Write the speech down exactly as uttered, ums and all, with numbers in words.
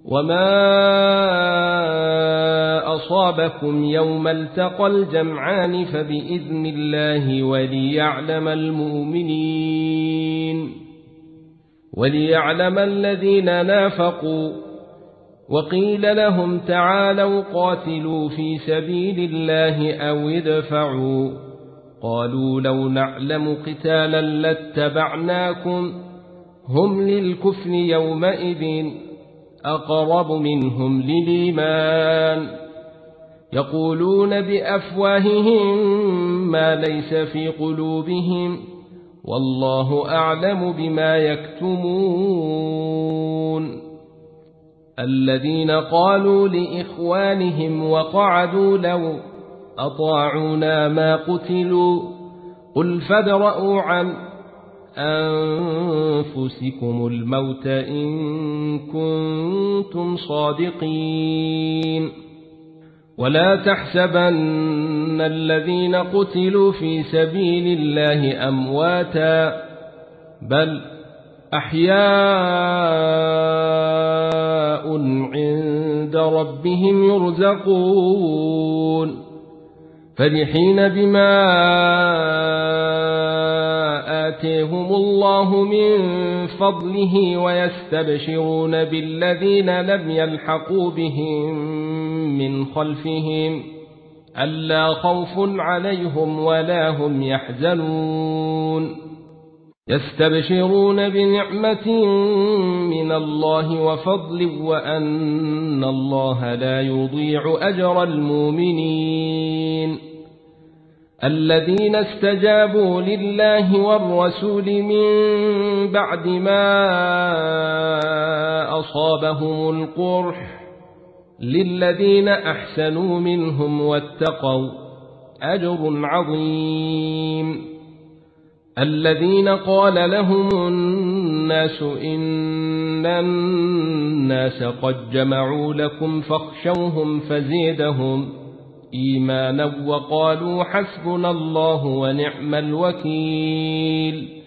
وما أصابكم يوم التقى الجمعان فبإذن الله وليعلم المؤمنين وليعلم الذين نافقوا. وقيل لهم تعالوا قاتلوا في سبيل الله أو ادفعوا قالوا لو نعلم قتالا لاتبعناكم هم للكفر يومئذ أقرب منهم للإيمان يقولون بأفواههم ما ليس في قلوبهم والله أعلم بما يكتمون. الذين قالوا لإخوانهم وقعدوا لو أطاعونا ما قتلوا قل فادرءوا عن أنفسكم الموت إن كنتم صادقين. ولا تحسبن الذين قتلوا في سبيل الله أمواتا بل أحياء عند ربهم يرزقون فرحين بما آتيهم الله من فضله ويستبشرون بالذين لم يلحقوا بهم من خلفهم ألا خوف عليهم ولا هم يحزنون يستبشرون بنعمة من الله وفضل وأن الله لا يضيع أجر المؤمنين. الذين استجابوا لله والرسول من بعد ما أصابهم القرح للذين أحسنوا منهم واتقوا أجر عظيم. الذين قال لهم الناس إن الناس قد جمعوا لكم فاخشوهم فزيدهم إيمانا وقالوا حسبنا الله ونعم الوكيل.